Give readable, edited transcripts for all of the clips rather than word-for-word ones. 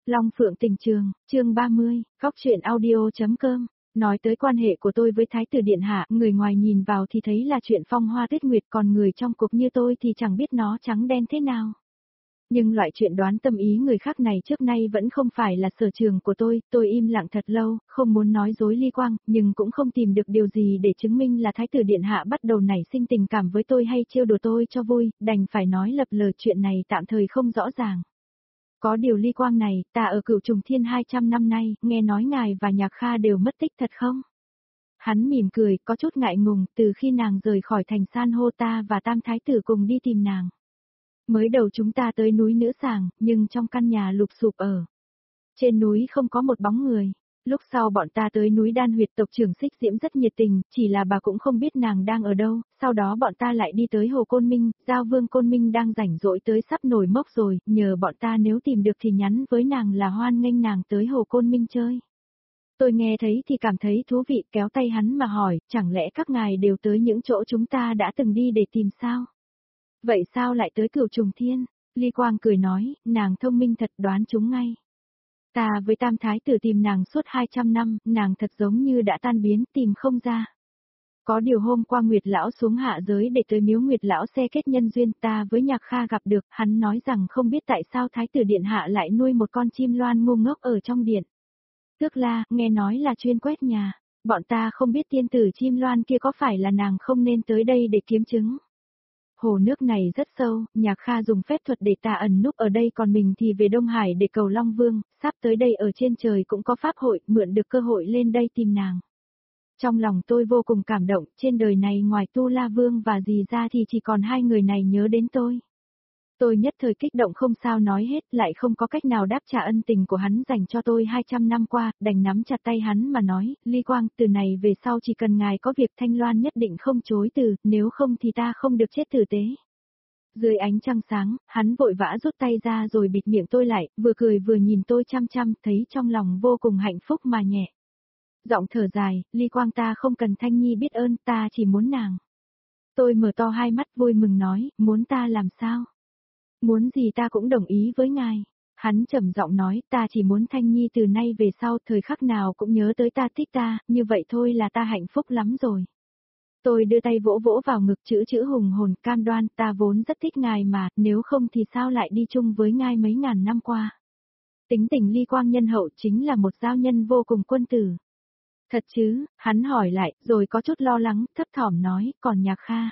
Long Phượng Tình Trường, chương 30, góc truyện audio.com. Nói tới quan hệ của tôi với Thái tử Điện Hạ, người ngoài nhìn vào thì thấy là chuyện phong hoa tuyết nguyệt, còn người trong cuộc như tôi thì chẳng biết nó trắng đen thế nào. Nhưng loại chuyện đoán tâm ý người khác này trước nay vẫn không phải là sở trường của tôi im lặng thật lâu, không muốn nói dối Ly Quang, nhưng cũng không tìm được điều gì để chứng minh là Thái tử Điện Hạ bắt đầu nảy sinh tình cảm với tôi hay trêu đùa tôi cho vui, đành phải nói lập lờ chuyện này tạm thời không rõ ràng. Có điều Ly Quang này, ta ở Cửu Trùng Thiên 200 năm nay, nghe nói ngài và Nhạc Kha đều mất tích thật không? Hắn mỉm cười, có chút ngại ngùng, từ khi nàng rời khỏi thành san hô ta và Tam Thái tử cùng đi tìm nàng. Mới đầu chúng ta tới núi Nữ Sàng, nhưng trong căn nhà lụp xụp ở trên núi không có một bóng người. Lúc sau bọn ta tới núi Đan Huyệt, tộc trưởng Xích Diễm rất nhiệt tình, chỉ là bà cũng không biết nàng đang ở đâu. Sau đó bọn ta lại đi tới Hồ Côn Minh, Giao Vương Côn Minh đang rảnh rỗi tới sắp nổi mốc rồi, nhờ bọn ta nếu tìm được thì nhắn với nàng là hoan nghênh nàng tới Hồ Côn Minh chơi. Tôi nghe thấy thì cảm thấy thú vị, kéo tay hắn mà hỏi, chẳng lẽ các ngài đều tới những chỗ chúng ta đã từng đi để tìm sao? Vậy sao lại tới Cửu Trùng Thiên? Ly Quang cười nói, nàng thông minh thật, đoán chúng ngay. Ta với Tam Thái tử tìm nàng suốt 200 năm, nàng thật giống như đã tan biến, tìm không ra. Có điều hôm qua Nguyệt Lão xuống hạ giới để tới miếu Nguyệt Lão xe kết nhân duyên, ta với Nhạc Kha gặp được, hắn nói rằng không biết tại sao Thái tử Điện Hạ lại nuôi một con chim loan ngu ngốc ở trong điện. Tước La, nghe nói là chuyên quét nhà, bọn ta không biết tiên tử chim loan kia có phải là nàng không nên tới đây để kiếm chứng. Hồ nước này rất sâu, Nhạc Kha dùng phép thuật để ta ẩn núp ở đây, còn mình thì về Đông Hải để cầu Long Vương, sắp tới đây ở trên trời cũng có pháp hội, mượn được cơ hội lên đây tìm nàng. Trong lòng tôi vô cùng cảm động, trên đời này ngoài Tu La Vương và dì ra thì chỉ còn hai người này nhớ đến tôi. Tôi nhất thời kích động không sao nói hết, lại không có cách nào đáp trả ân tình của hắn dành cho tôi 200 năm qua, đành nắm chặt tay hắn mà nói, Ly Quang, từ này về sau chỉ cần ngài có việc Thanh Loan nhất định không chối từ, nếu không thì ta không được chết tử tế. Dưới ánh trăng sáng, hắn vội vã rút tay ra rồi bịt miệng tôi lại, vừa cười vừa nhìn tôi chăm chăm, thấy trong lòng vô cùng hạnh phúc mà nhẹ. Giọng thở dài, Ly Quang, ta không cần Thanh Nhi biết ơn, ta chỉ muốn nàng. Tôi mở to hai mắt vui mừng nói, muốn ta làm sao? Muốn gì ta cũng đồng ý với ngài. Hắn trầm giọng nói, ta chỉ muốn Thanh Nhi từ nay về sau thời khắc nào cũng nhớ tới ta, thích ta, như vậy thôi là ta hạnh phúc lắm rồi. Tôi đưa tay vỗ vỗ vào ngực, chữ hùng hồn, cam đoan, ta vốn rất thích ngài mà, nếu không thì sao lại đi chung với ngài mấy ngàn năm qua. Tính tình Ly Quang nhân hậu, chính là một giao nhân vô cùng quân tử. Thật chứ, hắn hỏi lại, rồi có chút lo lắng, thấp thỏm nói, còn Nhạc Kha.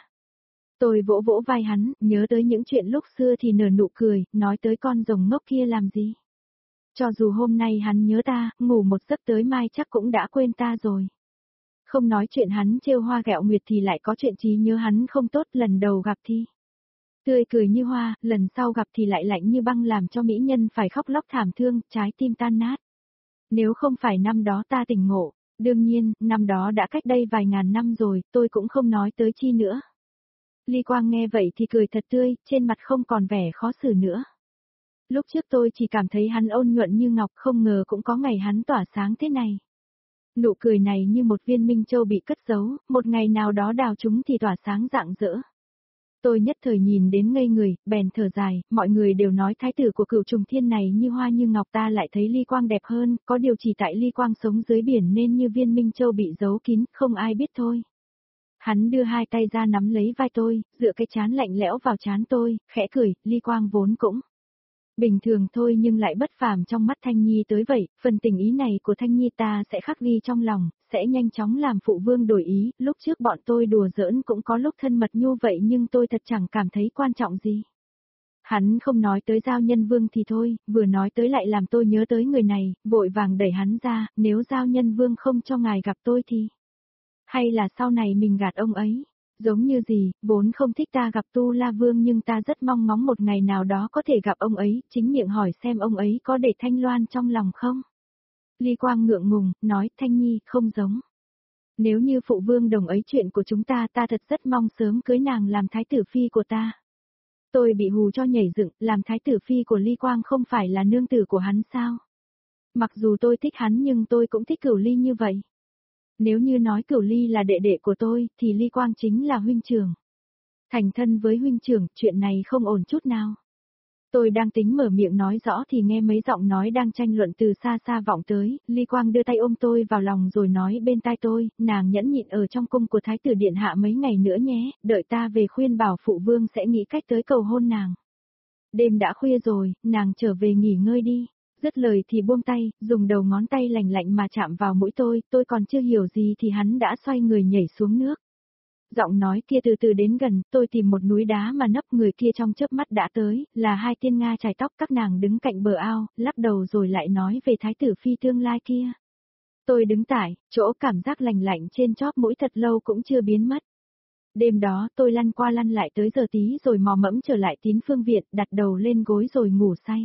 Tôi vỗ vỗ vai hắn, nhớ tới những chuyện lúc xưa thì nở nụ cười, nói tới con rồng ngốc kia làm gì. Cho dù hôm nay hắn nhớ ta, ngủ một giấc tới mai chắc cũng đã quên ta rồi. Không nói chuyện hắn trêu hoa ghẹo nguyệt thì lại có chuyện trí nhớ hắn không tốt, lần đầu gặp thì tươi cười như hoa, lần sau gặp thì lại lạnh như băng, làm cho mỹ nhân phải khóc lóc thảm thương, trái tim tan nát. Nếu không phải năm đó ta tỉnh ngộ, đương nhiên, năm đó đã cách đây vài ngàn năm rồi, tôi cũng không nói tới chi nữa. Ly Quang nghe vậy thì cười thật tươi, trên mặt không còn vẻ khó xử nữa. Lúc trước tôi chỉ cảm thấy hắn ôn nhuận như ngọc, không ngờ cũng có ngày hắn tỏa sáng thế này. Nụ cười này như một viên minh châu bị cất giấu, một ngày nào đó đào chúng thì tỏa sáng rạng rỡ. Tôi nhất thời nhìn đến ngây người, bèn thở dài, mọi người đều nói thái tử của Cửu Trùng Thiên này như hoa như ngọc, ta lại thấy Ly Quang đẹp hơn, có điều chỉ tại Ly Quang sống dưới biển nên như viên minh châu bị giấu kín, không ai biết thôi. Hắn đưa hai tay ra nắm lấy vai tôi, dựa cái trán lạnh lẽo vào trán tôi, khẽ cười, Ly Quang vốn cũng bình thường thôi nhưng lại bất phàm trong mắt Thanh Nhi tới vậy, phần tình ý này của Thanh Nhi ta sẽ khắc ghi trong lòng, sẽ nhanh chóng làm phụ vương đổi ý, lúc trước bọn tôi đùa giỡn cũng có lúc thân mật như vậy nhưng tôi thật chẳng cảm thấy quan trọng gì. Hắn không nói tới Giao Nhân Vương thì thôi, vừa nói tới lại làm tôi nhớ tới người này, vội vàng đẩy hắn ra, nếu Giao Nhân Vương không cho ngài gặp tôi thì... Hay là sau này mình gạt ông ấy? Giống như gì, vốn không thích ta gặp Tu La Vương nhưng ta rất mong ngóng một ngày nào đó có thể gặp ông ấy, chính miệng hỏi xem ông ấy có để Thanh Loan trong lòng không? Ly Quang ngượng ngùng, nói, Thanh Nhi, không giống. Nếu như phụ vương đồng ý chuyện của chúng ta, ta thật rất mong sớm cưới nàng làm thái tử phi của ta. Tôi bị hù cho nhảy dựng, làm thái tử phi của Ly Quang không phải là nương tử của hắn sao? Mặc dù tôi thích hắn nhưng tôi cũng thích Cửu Ly như vậy. Nếu như nói Cửu Ly là đệ đệ của tôi, thì Ly Quang chính là huynh trưởng. Thành thân với huynh trưởng, chuyện này không ổn chút nào. Tôi đang tính mở miệng nói rõ thì nghe mấy giọng nói đang tranh luận từ xa xa vọng tới, Ly Quang đưa tay ôm tôi vào lòng rồi nói bên tai tôi, nàng nhẫn nhịn ở trong cung của Thái tử Điện Hạ mấy ngày nữa nhé, đợi ta về khuyên bảo phụ vương sẽ nghĩ cách tới cầu hôn nàng. Đêm đã khuya rồi, nàng trở về nghỉ ngơi đi. Dứt lời thì buông tay, dùng đầu ngón tay lạnh lạnh mà chạm vào mũi tôi còn chưa hiểu gì thì hắn đã xoay người nhảy xuống nước. Giọng nói kia từ từ đến gần, tôi tìm một núi đá mà nấp, người kia trong chớp mắt đã tới, là hai tiên Nga chải tóc, các nàng đứng cạnh bờ ao, lắc đầu rồi lại nói về thái tử phi tương lai kia. Tôi đứng tại chỗ, cảm giác lành lạnh trên chóp mũi thật lâu cũng chưa biến mất. Đêm đó tôi lăn qua lăn lại tới giờ tí rồi mò mẫm trở lại Tín Phương Viện, đặt đầu lên gối rồi ngủ say.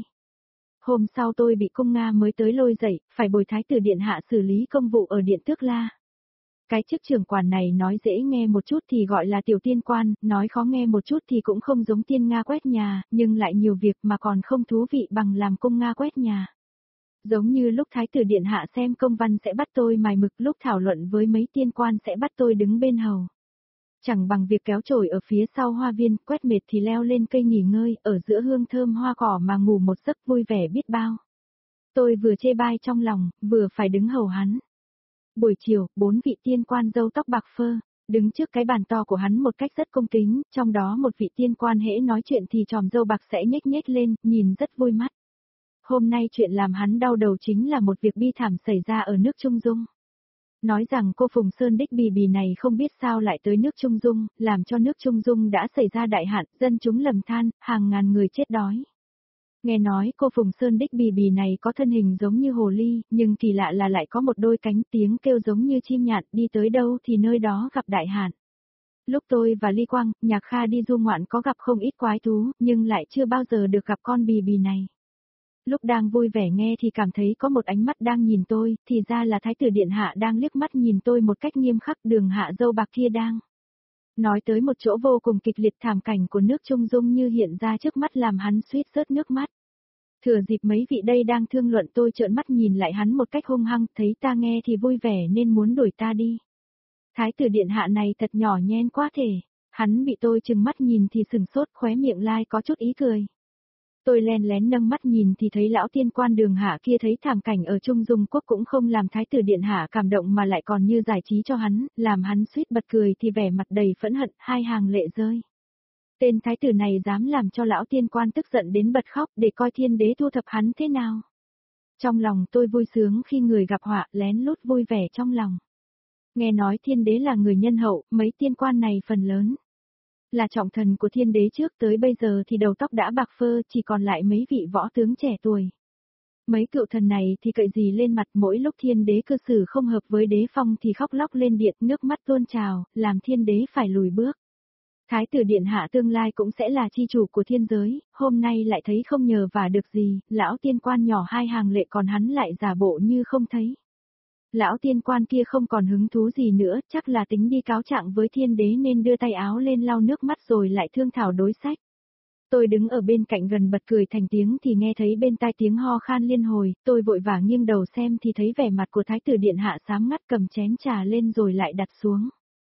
Hôm sau tôi bị cung Nga mới tới lôi dậy, phải bồi thái tử điện hạ xử lý công vụ ở điện Tước La. Cái chức trưởng quản này nói dễ nghe một chút thì gọi là tiểu tiên quan, nói khó nghe một chút thì cũng không giống tiên Nga quét nhà, nhưng lại nhiều việc mà còn không thú vị bằng làm cung Nga quét nhà. Giống như lúc thái tử điện hạ xem công văn sẽ bắt tôi mài mực, lúc thảo luận với mấy tiên quan sẽ bắt tôi đứng bên hầu. Chẳng bằng việc kéo chổi ở phía sau hoa viên, quét mệt thì leo lên cây nghỉ ngơi, ở giữa hương thơm hoa cỏ mà ngủ một giấc vui vẻ biết bao. Tôi vừa chê bai trong lòng, vừa phải đứng hầu hắn. Buổi chiều, 4 vị tiên quan râu tóc bạc phơ, đứng trước cái bàn to của hắn một cách rất cung kính, trong đó một vị tiên quan hễ nói chuyện thì tròm râu bạc sẽ nhếch nhếch lên, nhìn rất vui mắt. Hôm nay chuyện làm hắn đau đầu chính là một việc bi thảm xảy ra ở nước Trung Dung. Nói rằng cô Phùng Sơn Đích Bì Bì này không biết sao lại tới nước Trung Dung, làm cho nước Trung Dung đã xảy ra đại hạn, dân chúng lầm than, hàng ngàn người chết đói. Nghe nói cô Phùng Sơn Đích Bì Bì này có thân hình giống như hồ ly, nhưng kỳ lạ là lại có một đôi cánh, tiếng kêu giống như chim nhạn, đi tới đâu thì nơi đó gặp đại hạn. Lúc tôi và Ly Quang, Nhạc Kha đi du ngoạn có gặp không ít quái thú, nhưng lại chưa bao giờ được gặp con bì bì này. Lúc đang vui vẻ nghe thì cảm thấy có một ánh mắt đang nhìn tôi, thì ra là thái tử điện hạ đang liếc mắt nhìn tôi một cách nghiêm khắc, Đường hạ dâu bạc kia đang nói tới một chỗ vô cùng kịch liệt, thảm cảnh của nước Trung Dung như hiện ra trước mắt làm hắn suýt rớt nước mắt. Thừa dịp mấy vị đây đang thương luận tôi trợn mắt nhìn lại hắn một cách hung hăng, thấy ta nghe thì vui vẻ nên muốn đuổi ta đi. Thái tử điện hạ này thật nhỏ nhen quá thể, hắn bị tôi chừng mắt nhìn thì sừng sốt, khóe miệng lai có chút ý cười. Tôi len lén nâng mắt nhìn thì thấy lão tiên quan Đường hạ kia thấy thảm cảnh ở Trung Dung Quốc cũng không làm thái tử điện hạ cảm động mà lại còn như giải trí cho hắn, làm hắn suýt bật cười thì vẻ mặt đầy phẫn hận, hai hàng lệ rơi. Tên thái tử này dám làm cho lão tiên quan tức giận đến bật khóc, để coi thiên đế thu thập hắn thế nào. Trong lòng tôi vui sướng khi người gặp họa, lén lút vui vẻ trong lòng. Nghe nói thiên đế là người nhân hậu, mấy tiên quan này phần lớn là trọng thần của thiên đế trước tới bây giờ thì đầu tóc đã bạc phơ, chỉ còn lại mấy vị võ tướng trẻ tuổi. Mấy cựu thần này thì cậy gì lên mặt, mỗi lúc thiên đế cư xử không hợp với đế phong thì khóc lóc lên điện, nước mắt tuôn trào, làm thiên đế phải lùi bước. Thái tử điện hạ tương lai cũng sẽ là chi chủ của thiên giới, hôm nay lại thấy không nhờ vả được gì, lão tiên quan nhỏ hai hàng lệ còn hắn lại giả bộ như không thấy. Lão tiên quan kia không còn hứng thú gì nữa, chắc là tính đi cáo trạng với thiên đế nên đưa tay áo lên lau nước mắt rồi lại thương thảo đối sách. Tôi đứng ở bên cạnh gần bật cười thành tiếng thì nghe thấy bên tai tiếng ho khan liên hồi, tôi vội vã nghiêng đầu xem thì thấy vẻ mặt của thái tử điện hạ xám ngắt, cầm chén trà lên rồi lại đặt xuống.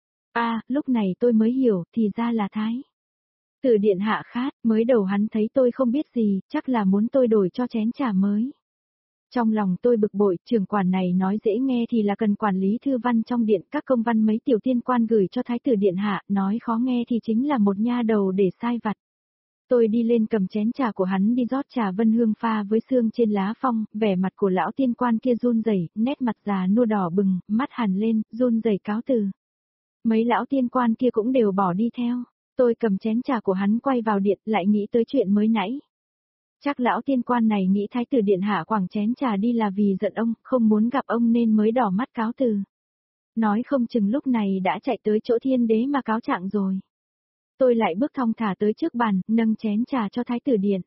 Lúc này tôi mới hiểu, thì ra là thái tử điện hạ khát, mới đầu hắn thấy tôi không biết gì, chắc là muốn tôi đổi cho chén trà mới. Trong lòng tôi bực bội, trưởng quản này nói dễ nghe thì là cần quản lý thư văn trong điện, các công văn mấy tiểu tiên quan gửi cho thái tử điện hạ, nói khó nghe thì chính là một nha đầu để sai vặt. Tôi đi lên cầm chén trà của hắn đi rót trà vân hương pha với sương trên lá phong, vẻ mặt của lão tiên quan kia run rẩy, nét mặt già nua đỏ bừng, mắt hằn lên, run rẩy cáo từ. Mấy lão tiên quan kia cũng đều bỏ đi theo. Tôi cầm chén trà của hắn quay vào điện, lại nghĩ tới chuyện mới nãy. Chắc lão tiên quan này nghĩ thái tử điện hạ quẳng chén trà đi là vì giận ông, không muốn gặp ông nên mới đỏ mắt cáo từ. Nói không chừng lúc này đã chạy tới chỗ thiên đế mà cáo trạng rồi. Tôi lại bước thong thả tới trước bàn, nâng chén trà cho thái tử điện.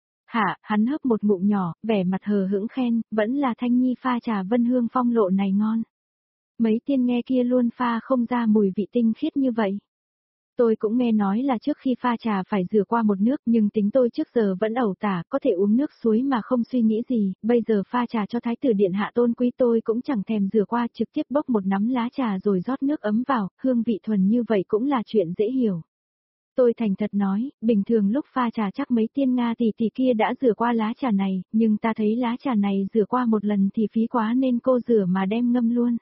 Hắn hớp một ngụm nhỏ, vẻ mặt hờ hững khen, vẫn là Thanh Nhi pha trà vân hương phong lộ này ngon. Mấy tiên nghe kia luôn pha không ra mùi vị tinh khiết như vậy. Tôi cũng nghe nói là trước khi pha trà phải rửa qua một nước, nhưng tính tôi trước giờ vẫn ẩu tả, có thể uống nước suối mà không suy nghĩ gì, bây giờ pha trà cho thái tử điện hạ tôn quý tôi cũng chẳng thèm rửa qua, trực tiếp bốc một nắm lá trà rồi rót nước ấm vào, hương vị thuần như vậy cũng là chuyện dễ hiểu. Tôi thành thật nói, bình thường lúc pha trà chắc mấy tiên Nga tỷ tỷ kia đã rửa qua lá trà này, nhưng ta thấy lá trà này rửa qua một lần thì phí quá nên cô rửa mà đem ngâm luôn.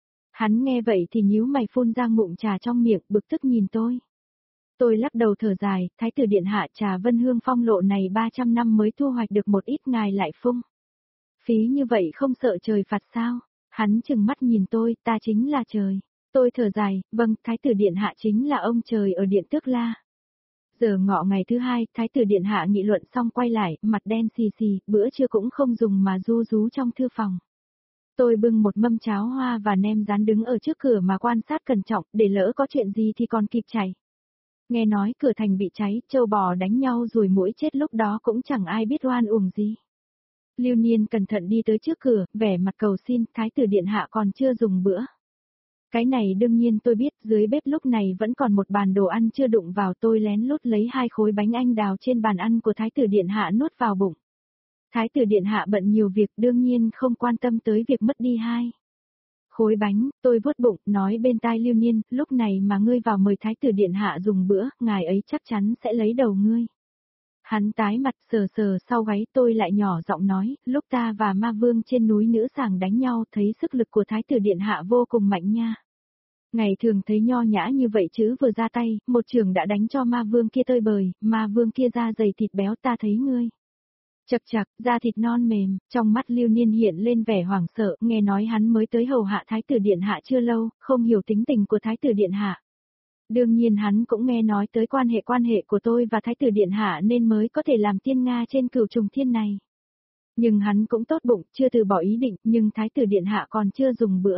Hắn nghe vậy thì nhíu mày phun ra ngụm trà trong miệng, bực tức nhìn tôi. Tôi lắc đầu thở dài, thái tử điện hạ, trà Vân Hương phong lộ này 300 năm mới thu hoạch được một ít, ngài lại phung phí như vậy không sợ trời phạt sao? Hắn chừng mắt nhìn tôi, ta chính là trời. Tôi thở dài, vâng, thái tử điện hạ chính là ông trời ở điện Tước La. Giờ ngọ ngày thứ hai, thái tử điện hạ nghị luận xong quay lại, mặt đen xì xì, bữa trưa cũng không dùng mà ru rú trong thư phòng. Tôi bưng một mâm cháo hoa và nem rán đứng ở trước cửa mà quan sát cẩn trọng, để lỡ có chuyện gì thì còn kịp chạy. Nghe nói cửa thành bị cháy, trâu bò đánh nhau ruồi muỗi chết, lúc đó cũng chẳng ai biết oan uổng gì. Lưu Niên cẩn thận đi tới trước cửa, vẻ mặt cầu xin, thái tử điện hạ còn chưa dùng bữa. Cái này đương nhiên tôi biết, dưới bếp lúc này vẫn còn một bàn đồ ăn chưa đụng vào, tôi lén lút lấy 2 khối bánh anh đào trên bàn ăn của thái tử điện hạ nuốt vào bụng. Thái tử điện hạ bận nhiều việc, đương nhiên không quan tâm tới việc mất đi 2 khối bánh. Tôi vuốt bụng, nói bên tai Lưu Niên, lúc này mà ngươi vào mời thái tử điện hạ dùng bữa, ngài ấy chắc chắn sẽ lấy đầu ngươi. Hắn tái mặt sờ sờ sau gáy, tôi lại nhỏ giọng nói, lúc ta và ma vương trên núi Nữ Sàng đánh nhau thấy sức lực của thái tử điện hạ vô cùng mạnh nha. Ngày thường thấy nho nhã như vậy chứ vừa ra tay, một trường đã đánh cho ma vương kia tơi bời, ma vương kia da dày thịt béo, ta thấy ngươi. Chật chật, da thịt non mềm, trong mắt Lưu Niên hiện lên vẻ hoảng sợ, nghe nói hắn mới tới hầu hạ thái tử điện hạ chưa lâu, không hiểu tính tình của thái tử điện hạ. Đương nhiên hắn cũng nghe nói tới quan hệ của tôi và thái tử điện hạ nên mới có thể làm tiên Nga trên Cửu Trùng Thiên này. Nhưng hắn cũng tốt bụng, chưa từ bỏ ý định, nhưng thái tử điện hạ còn chưa dùng bữa.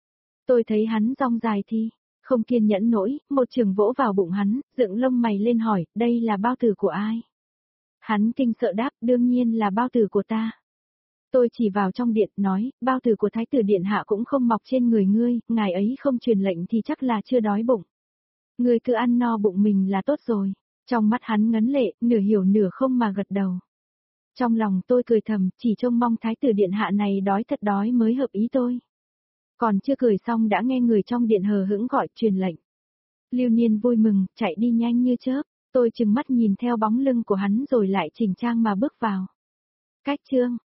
Tôi thấy hắn rong dài thì, không kiên nhẫn nổi, một trường vỗ vào bụng hắn, dựng lông mày lên hỏi, đây là bao tử của ai? Hắn kinh sợ đáp, đương nhiên là bao tử của ta. Tôi chỉ vào trong điện, nói, bao tử của thái tử điện hạ cũng không mọc trên người ngươi, ngài ấy không truyền lệnh thì chắc là chưa đói bụng. Ngươi cứ ăn no bụng mình là tốt rồi. Trong mắt hắn ngấn lệ, nửa hiểu nửa không mà gật đầu. Trong lòng tôi cười thầm, chỉ trông mong thái tử điện hạ này đói thật đói mới hợp ý tôi. Còn chưa cười xong đã nghe người trong điện hờ hững gọi truyền lệnh. Lưu Niên vui mừng, chạy đi nhanh như chớp. Tôi chừng mắt nhìn theo bóng lưng của hắn rồi lại chỉnh trang mà bước vào. Cách chương